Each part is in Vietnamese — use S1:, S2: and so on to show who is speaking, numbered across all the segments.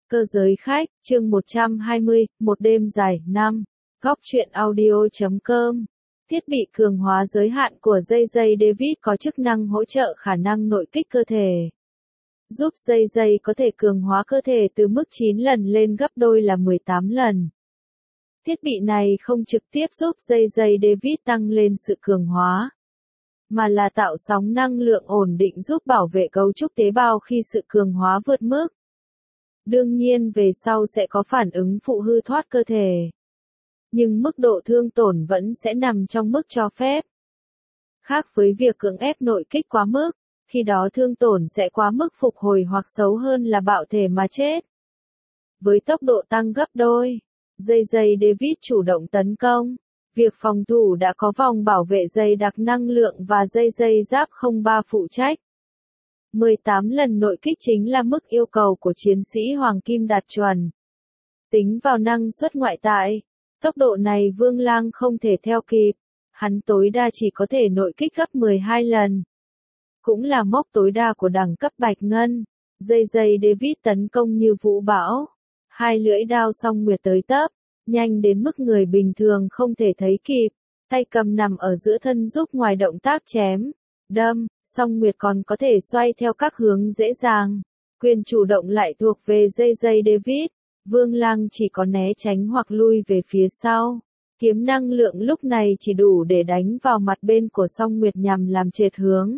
S1: Cơ giới khách, chương 120, một đêm dài, 5. Góc truyện audio.com. Thiết bị cường hóa giới hạn của JJ David có chức năng hỗ trợ khả năng nội kích cơ thể. Giúp JJ có thể cường hóa cơ thể từ mức 9 lần lên gấp đôi là 18 lần. Thiết bị này không trực tiếp giúp JJ David tăng lên sự cường hóa, mà là tạo sóng năng lượng ổn định giúp bảo vệ cấu trúc tế bào khi sự cường hóa vượt mức. Đương nhiên về sau sẽ có phản ứng phụ hư thoát cơ thể. Nhưng mức độ thương tổn vẫn sẽ nằm trong mức cho phép. Khác với việc cưỡng ép nội kích quá mức, khi đó thương tổn sẽ quá mức phục hồi hoặc xấu hơn là bạo thể mà chết. Với tốc độ tăng gấp đôi, JJ David chủ động tấn công. Việc phòng thủ đã có vòng bảo vệ dày đặc năng lượng và JJ giáp 03 phụ trách. 18 lần nội kích chính là mức yêu cầu của chiến sĩ Hoàng Kim đạt chuẩn. Tính vào năng suất ngoại tại, tốc độ này Vương Lang không thể theo kịp, hắn tối đa chỉ có thể nội kích gấp 12 lần. Cũng là mốc tối đa của đẳng cấp Bạch Ngân. JJ David tấn công như vũ bão. Hai lưỡi đao song nguyệt tới tấp, nhanh đến mức người bình thường không thể thấy kịp. Tay cầm nằm ở giữa thân giúp ngoài động tác chém, đâm, song nguyệt còn có thể xoay theo các hướng dễ dàng. Quyền chủ động lại thuộc về JJ David. Vương Lang chỉ có né tránh hoặc lui về phía sau. Kiếm năng lượng lúc này chỉ đủ để đánh vào mặt bên của song nguyệt nhằm làm trệt hướng.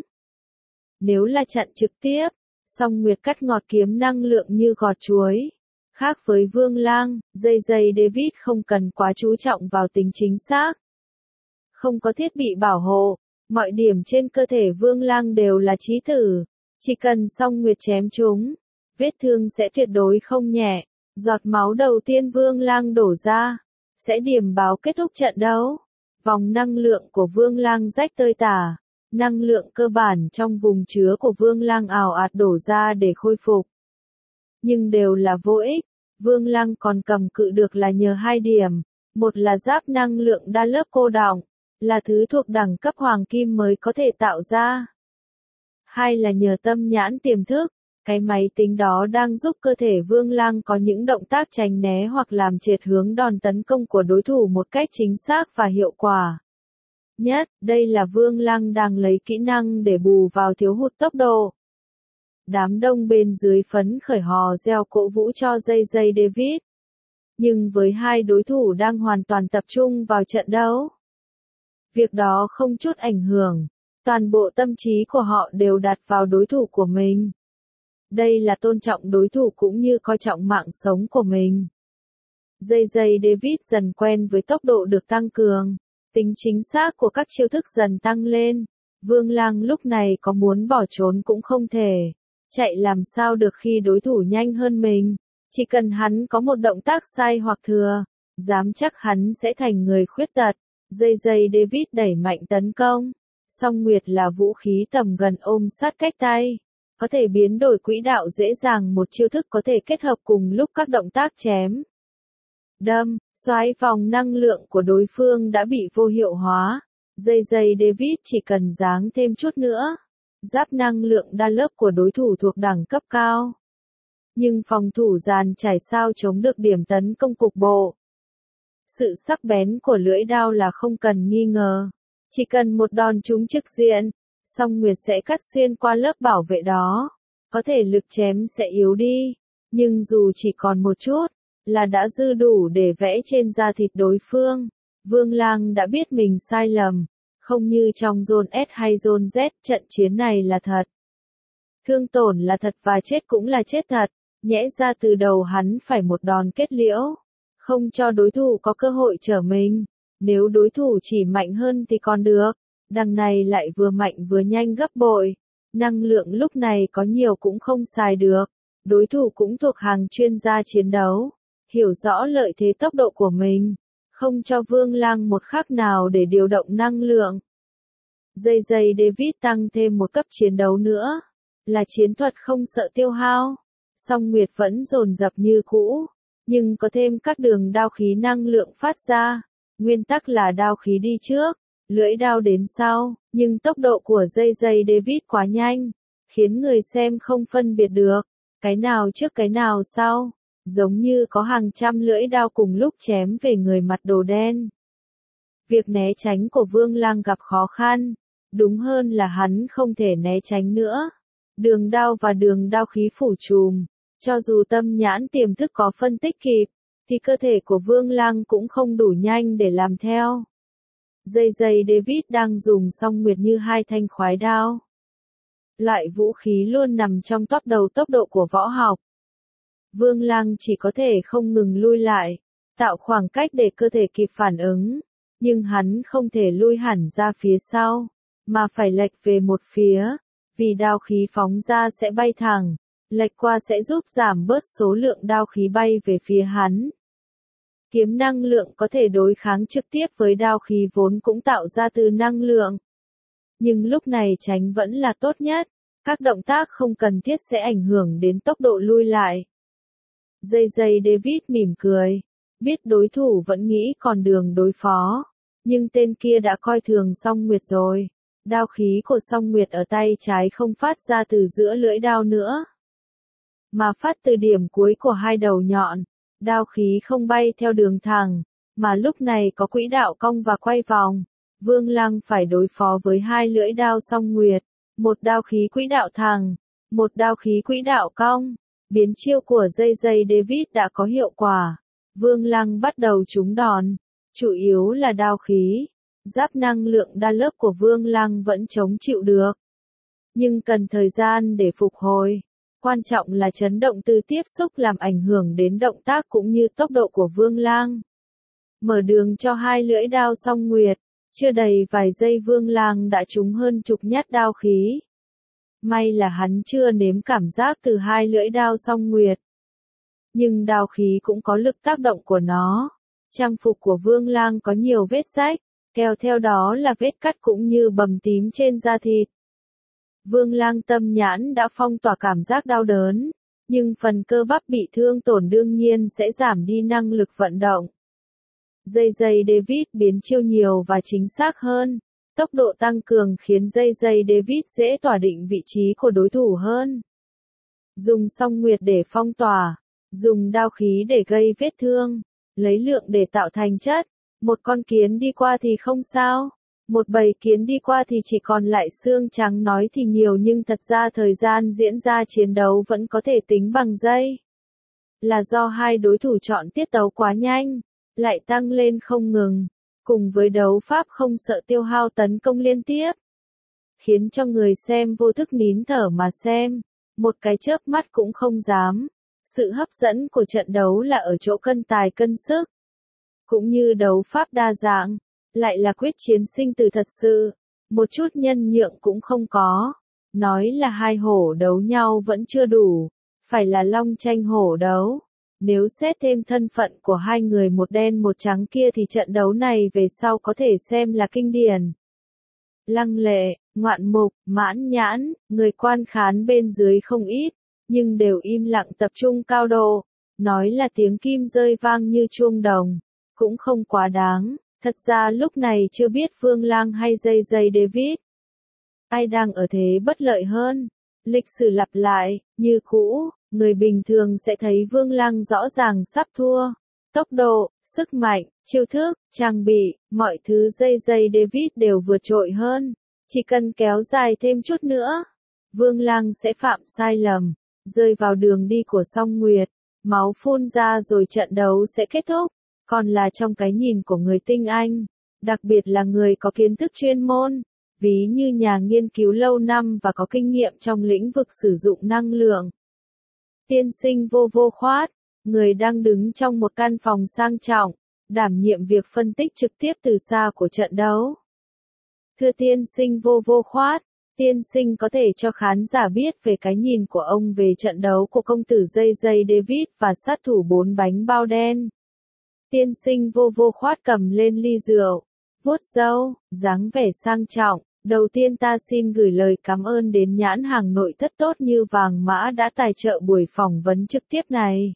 S1: Nếu là chặn trực tiếp, song nguyệt cắt ngọt kiếm năng lượng như gọt chuối. Khác với Vương Lang, JJ David không cần quá chú trọng vào tính chính xác. Không có thiết bị bảo hộ, mọi điểm trên cơ thể Vương Lang đều là chí tử. Chỉ cần song nguyệt chém chúng, vết thương sẽ tuyệt đối không nhẹ. Giọt máu đầu tiên Vương Lang đổ ra, sẽ điểm báo kết thúc trận đấu. Vòng năng lượng của Vương Lang rách tơi tả. Năng lượng cơ bản trong vùng chứa của Vương Lang ào ạt đổ ra để khôi phục. Nhưng đều là vô ích. Vương Lang còn cầm cự được là nhờ hai điểm. Một là giáp năng lượng đa lớp cô đọng, là thứ thuộc đẳng cấp Hoàng Kim mới có thể tạo ra. Hai là nhờ tâm nhãn tiềm thức. Cái máy tính đó đang giúp cơ thể Vương Lang có những động tác tránh né hoặc làm trệt hướng đòn tấn công của đối thủ một cách chính xác và hiệu quả nhất. Đây là Vương Lang đang lấy kỹ năng để bù vào thiếu hụt tốc độ. Đám đông bên dưới phấn khởi hò reo cổ vũ cho JJ David. Nhưng với hai đối thủ đang hoàn toàn tập trung vào trận đấu, việc đó không chút ảnh hưởng. Toàn bộ tâm trí của họ đều đặt vào đối thủ của mình. Đây là tôn trọng đối thủ cũng như coi trọng mạng sống của mình. JJ David dần quen với tốc độ được tăng cường. Tính chính xác của các chiêu thức dần tăng lên. Vương Lang lúc này có muốn bỏ trốn cũng không thể. Chạy làm sao được khi đối thủ nhanh hơn mình. Chỉ cần hắn có một động tác sai hoặc thừa, dám chắc hắn sẽ thành người khuyết tật. JJ David đẩy mạnh tấn công. Song nguyệt là vũ khí tầm gần ôm sát cách tay. Có thể biến đổi quỹ đạo dễ dàng, một chiêu thức có thể kết hợp cùng lúc các động tác chém, đâm, xoáy. Vòng năng lượng của đối phương đã bị vô hiệu hóa. JJ David chỉ cần giáng thêm chút nữa. Giáp năng lượng đa lớp của đối thủ thuộc đẳng cấp cao. Nhưng phòng thủ dàn trải sao chống được điểm tấn công cục bộ. Sự sắc bén của lưỡi đao là không cần nghi ngờ. Chỉ cần một đòn trúng trực diện, song nguyệt sẽ cắt xuyên qua lớp bảo vệ đó. Có thể lực chém sẽ yếu đi, nhưng dù chỉ còn một chút, là đã dư đủ để vẽ trên da thịt đối phương. Vương Lang đã biết mình sai lầm, không như trong Zone S hay Zone Z, trận chiến này là thật. Thương tổn là thật và chết cũng là chết thật, nhẽ ra từ đầu hắn phải một đòn kết liễu, không cho đối thủ có cơ hội trở mình. Nếu đối thủ chỉ mạnh hơn thì còn được, đằng này lại vừa mạnh vừa nhanh gấp bội. Năng lượng lúc này có nhiều cũng không xài được. Đối thủ cũng thuộc hàng chuyên gia chiến đấu, hiểu rõ lợi thế tốc độ của mình, không cho Vương Lang một khắc nào để điều động năng lượng. JJ David tăng thêm một cấp chiến đấu nữa, là chiến thuật không sợ tiêu hao. Song nguyệt vẫn dồn dập như cũ, nhưng có thêm các đường đao khí năng lượng phát ra. Nguyên tắc là đao khí đi trước, lưỡi đao đến sau, nhưng tốc độ của JJ David quá nhanh, khiến người xem không phân biệt được cái nào trước cái nào sau. giống như có hàng trăm lưỡi đao cùng lúc chém về người mặc đồ đen. Việc né tránh của Vương Lăng gặp khó khăn, đúng hơn là hắn không thể né tránh nữa. Đường đao và đường đao khí phủ trùm, cho dù tâm nhãn tiềm thức có phân tích kịp, thì cơ thể của Vương Lăng cũng không đủ nhanh để làm theo. JJ David đang dùng song nguyệt như hai thanh khoái đao. Loại vũ khí luôn nằm trong top đầu tốc độ của võ học. Vương Lăng chỉ có thể không ngừng lui lại, tạo khoảng cách để cơ thể kịp phản ứng, nhưng hắn không thể lui hẳn ra phía sau, mà phải lệch về một phía, vì đao khí phóng ra sẽ bay thẳng, lệch qua sẽ giúp giảm bớt số lượng đao khí bay về phía hắn. Kiếm năng lượng có thể đối kháng trực tiếp với đao khí vốn cũng tạo ra từ năng lượng. Nhưng lúc này tránh vẫn là tốt nhất, các động tác không cần thiết sẽ ảnh hưởng đến tốc độ lui lại. JJ David mỉm cười, biết đối thủ vẫn nghĩ còn đường đối phó, nhưng tên kia đã coi thường song nguyệt rồi. Đao khí của song nguyệt ở tay trái không phát ra từ giữa lưỡi đao nữa, mà phát từ điểm cuối của hai đầu nhọn. Đao khí không bay theo đường thẳng, mà lúc này có quỹ đạo cong và quay vòng. Vương Lăng phải đối phó với hai lưỡi đao song nguyệt, một đao khí quỹ đạo thẳng, một đao khí quỹ đạo cong. Biến chiêu của JJ David đã có hiệu quả. Vương Lăng bắt đầu trúng đòn, chủ yếu là đao khí. Giáp năng lượng đa lớp của Vương Lăng vẫn chống chịu được, nhưng cần thời gian để phục hồi. Quan trọng là chấn động từ tiếp xúc làm ảnh hưởng đến động tác cũng như tốc độ của Vương Lăng. Mở đường cho hai lưỡi đao song nguyệt, chưa đầy vài giây Vương Lăng đã trúng hơn chục nhát đao khí. May là hắn chưa nếm cảm giác từ hai lưỡi đao song nguyệt. Nhưng đao khí cũng có lực tác động của nó. Trang phục của Vương Lăng có nhiều vết rách, kéo theo đó là vết cắt cũng như bầm tím trên da thịt. Vương Lăng tâm nhãn đã phong tỏa cảm giác đau đớn, nhưng phần cơ bắp bị thương tổn đương nhiên sẽ giảm đi năng lực vận động. JJ David biến chiêu nhiều và chính xác hơn. Tốc độ tăng cường khiến JJ David dễ tỏa định vị trí của đối thủ hơn. Dùng song nguyệt để phong tỏa, dùng đao khí để gây vết thương, lấy lượng để tạo thành chất. Một con kiến đi qua thì không sao, một bầy kiến đi qua thì chỉ còn lại xương trắng, nói thì nhiều nhưng thật ra thời gian diễn ra chiến đấu vẫn có thể tính bằng giây. Là do hai đối thủ chọn tiết tấu quá nhanh, lại tăng lên không ngừng, cùng với đấu pháp không sợ tiêu hao tấn công liên tiếp, khiến cho người xem vô thức nín thở mà xem, một cái chớp mắt cũng không dám. Sự hấp dẫn của trận đấu là ở chỗ cân tài cân sức, cũng như đấu pháp đa dạng, lại là quyết chiến sinh tử thật sự, một chút nhân nhượng cũng không có. Nói là hai hổ đấu nhau vẫn chưa đủ, phải là long tranh hổ đấu. Nếu xét thêm thân phận của hai người một đen một trắng kia thì trận đấu này về sau có thể xem là kinh điển. Lăng Lệ, Ngoạn Mục, Mãn Nhãn, người quan khán bên dưới không ít, nhưng đều im lặng tập trung cao độ, nói là tiếng kim rơi vang như chuông đồng, cũng không quá đáng. Thật ra lúc này chưa biết Vương Lăng hay JJ David, ai đang ở thế bất lợi hơn. Lịch sử lặp lại, như cũ, người bình thường sẽ thấy Vương Lăng rõ ràng sắp thua. Tốc độ, sức mạnh, chiêu thức, trang bị, mọi thứ JJ David đều vượt trội hơn. Chỉ cần kéo dài thêm chút nữa, Vương Lăng sẽ phạm sai lầm, rơi vào đường đi của song nguyệt, máu phun ra rồi trận đấu sẽ kết thúc. Còn là trong cái nhìn của người tinh anh, đặc biệt là người có kiến thức chuyên môn, ví như nhà nghiên cứu lâu năm và có kinh nghiệm trong lĩnh vực sử dụng năng lượng. Tiên sinh Vô Vô Khoát, người đang đứng trong một căn phòng sang trọng, đảm nhiệm việc phân tích trực tiếp từ xa của trận đấu. Thưa tiên sinh Vô Vô Khoát, tiên sinh có thể cho khán giả biết về cái nhìn của ông về trận đấu của công tử JJ David và sát thủ 4 bánh bao đen. Tiên sinh Vô Vô Khoát cầm lên ly rượu, vuốt râu, dáng vẻ sang trọng. Đầu tiên ta xin gửi lời cảm ơn đến nhãn hàng nội thất tốt như Vàng Mã đã tài trợ buổi phỏng vấn trực tiếp này.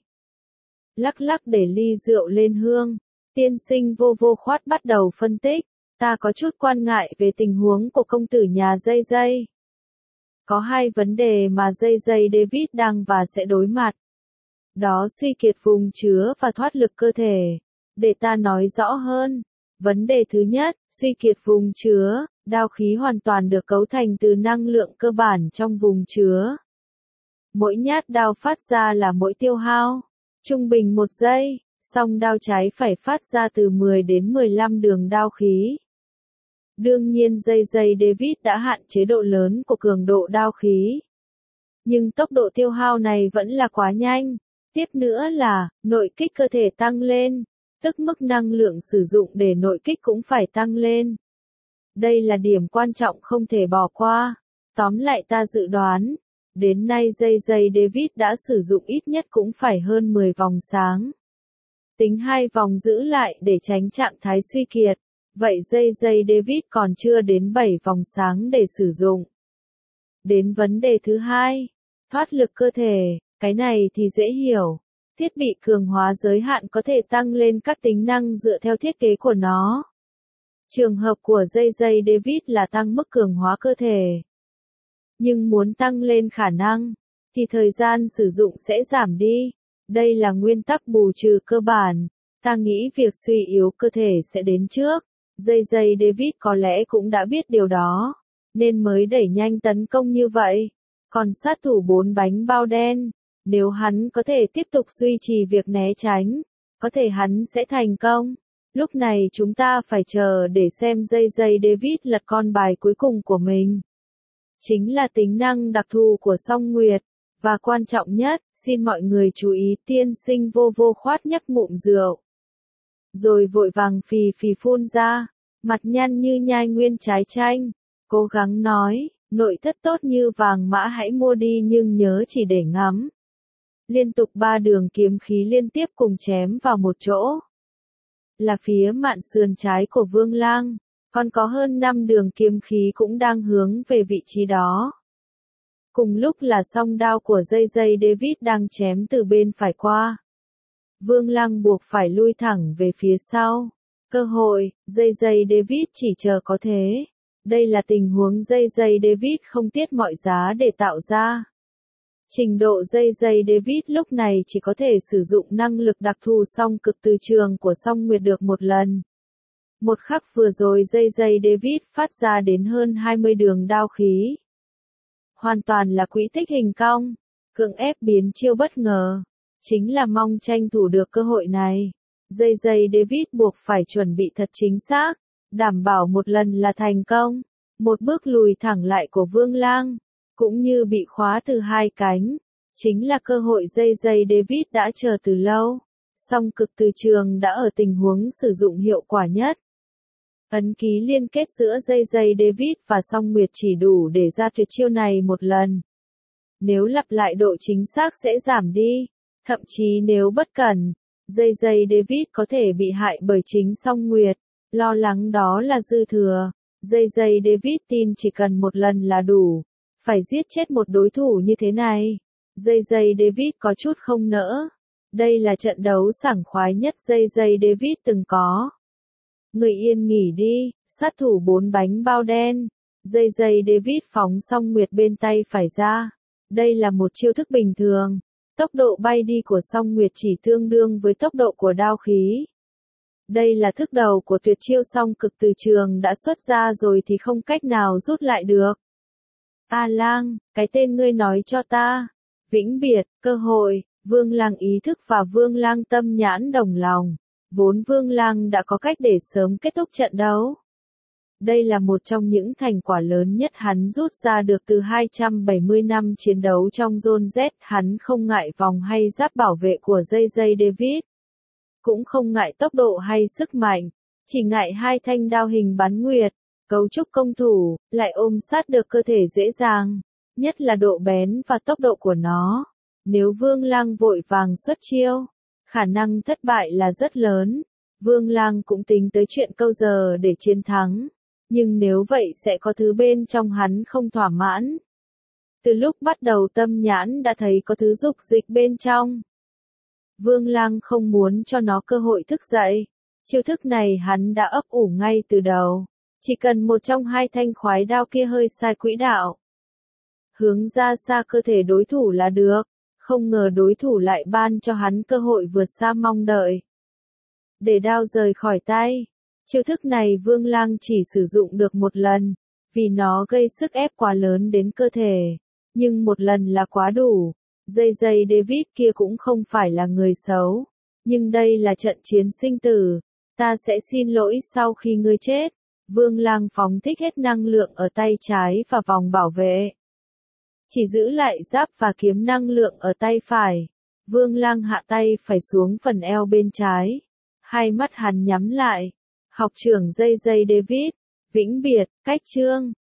S1: Lắc lắc để ly rượu lên hương, tiên sinh Vô Vô Khoát bắt đầu phân tích. Ta có chút quan ngại về tình huống của công tử nhà JJ. Có hai vấn đề mà JJ David đang và sẽ đối mặt. Đó suy kiệt vùng chứa và thoát lực cơ thể. Để ta nói rõ hơn. Vấn đề thứ nhất, suy kiệt vùng chứa, đao khí hoàn toàn được cấu thành từ năng lượng cơ bản trong vùng chứa. Mỗi nhát đao phát ra là mỗi tiêu hao, trung bình 1 giây, song đao trái phải phát ra từ 10 đến 15 đường đao khí. Đương nhiên JJ David đã hạn chế độ lớn của cường độ đao khí. Nhưng tốc độ tiêu hao này vẫn là quá nhanh. Tiếp nữa là, nội kích cơ thể tăng lên, tức mức năng lượng sử dụng để nội kích cũng phải tăng lên. Đây là điểm quan trọng không thể bỏ qua. Tóm lại ta dự đoán, đến nay JJ David đã sử dụng ít nhất cũng phải hơn 10 vòng sáng. Tính 2 vòng giữ lại để tránh trạng thái suy kiệt. Vậy JJ David còn chưa đến 7 vòng sáng để sử dụng. Đến vấn đề thứ hai, thoát lực cơ thể, cái này thì dễ hiểu. Thiết bị cường hóa giới hạn có thể tăng lên các tính năng dựa theo thiết kế của nó. Trường hợp của JJ David là tăng mức cường hóa cơ thể. Nhưng muốn tăng lên khả năng, thì thời gian sử dụng sẽ giảm đi. Đây là nguyên tắc bù trừ cơ bản. Ta nghĩ việc suy yếu cơ thể sẽ đến trước. JJ David có lẽ cũng đã biết điều đó, nên mới đẩy nhanh tấn công như vậy. Còn sát thủ 4 bánh bao đen, nếu hắn có thể tiếp tục duy trì việc né tránh, có thể hắn sẽ thành công. Lúc này chúng ta phải chờ để xem JJ David lật con bài cuối cùng của mình. Chính là tính năng đặc thù của Song Nguyệt. Và quan trọng nhất, xin mọi người chú ý, tiên sinh vô vô khoát nhấp ngụm rượu. Rồi vội vàng phì phì phun ra, mặt nhăn như nhai nguyên trái chanh. Cố gắng nói, nội thất tốt như vàng mã hãy mua đi nhưng nhớ chỉ để ngắm. Liên tục 3 đường kiếm khí liên tiếp cùng chém vào một chỗ. Là phía mạn sườn trái của Vương Lang, còn có hơn 5 đường kiếm khí cũng đang hướng về vị trí đó. Cùng lúc là song đao của JJ David đang chém từ bên phải qua. Vương Lang buộc phải lui thẳng về phía sau. Cơ hội, JJ David chỉ chờ có thế. Đây là tình huống JJ David không tiếc mọi giá để tạo ra. Trình độ JJ David lúc này chỉ có thể sử dụng năng lực đặc thù song cực từ trường của Song Nguyệt được một lần. Một khắc vừa rồi JJ David phát ra đến hơn 20 đường đao khí. Hoàn toàn là quỹ tích hình cong, cưỡng ép biến chiêu bất ngờ. Chính là mong tranh thủ được cơ hội này. JJ David buộc phải chuẩn bị thật chính xác, đảm bảo một lần là thành công. Một bước lùi thẳng lại của Vương Lang, cũng như bị khóa từ hai cánh. Chính là cơ hội JJ David đã chờ từ lâu. Song cực từ trường đã ở tình huống sử dụng hiệu quả nhất. Ấn ký liên kết giữa JJ David và Song Nguyệt chỉ đủ để ra tuyệt chiêu này một lần. Nếu lặp lại độ chính xác sẽ giảm đi. Thậm chí nếu bất cẩn, JJ David có thể bị hại bởi chính Song Nguyệt. Lo lắng đó là dư thừa. JJ David tin chỉ cần một lần là đủ. Phải giết chết một đối thủ như thế này. JJ David có chút không nỡ. Đây là trận đấu sảng khoái nhất JJ David từng có. Người yên nghỉ đi, sát thủ 4 bánh bao đen. JJ David phóng Song Nguyệt bên tay phải ra. Đây là một chiêu thức bình thường. Tốc độ bay đi của Song Nguyệt chỉ tương đương với tốc độ của đao khí. Đây là thức đầu của tuyệt chiêu song cực từ trường đã xuất ra rồi thì không cách nào rút lại được. A Lang, cái tên ngươi nói cho ta. Vĩnh biệt, cơ hội, Vương Lang ý thức và Vương Lang tâm nhãn đồng lòng. Vốn Vương Lang đã có cách để sớm kết thúc trận đấu. Đây là một trong những thành quả lớn nhất hắn rút ra được từ 270 năm chiến đấu trong Zone Z. Hắn không ngại vòng hay giáp bảo vệ của JJ David. Cũng không ngại tốc độ hay sức mạnh. Chỉ ngại hai thanh đao hình bán nguyệt. Cấu trúc công thủ, lại ôm sát được cơ thể dễ dàng. Nhất là độ bén và tốc độ của nó. Nếu Vương Lang vội vàng xuất chiêu, khả năng thất bại là rất lớn. Vương Lang cũng tính tới chuyện câu giờ để chiến thắng. Nhưng nếu vậy sẽ có thứ bên trong hắn không thỏa mãn. Từ lúc bắt đầu tâm nhãn đã thấy có thứ dục dịch bên trong. Vương Lang không muốn cho nó cơ hội thức dậy. Chiêu thức này hắn đã ấp ủ ngay từ đầu. Chỉ cần một trong hai thanh khoái đao kia hơi sai quỹ đạo, hướng ra xa cơ thể đối thủ là được. Không ngờ đối thủ lại ban cho hắn cơ hội vượt xa mong đợi. Để đao rời khỏi tay. Chiêu thức này Vương Lang chỉ sử dụng được một lần, vì nó gây sức ép quá lớn đến cơ thể. Nhưng một lần là quá đủ. JJ David kia cũng không phải là người xấu. Nhưng đây là trận chiến sinh tử. Ta sẽ xin lỗi sau khi ngươi chết. Vương Lang phóng thích hết năng lượng ở tay trái và vòng bảo vệ. Chỉ giữ lại giáp và kiếm năng lượng ở tay phải. Vương Lang hạ tay phải xuống phần eo bên trái. Hai mắt hắn nhắm lại. Học trưởng JJ David. Vĩnh biệt, cách chương.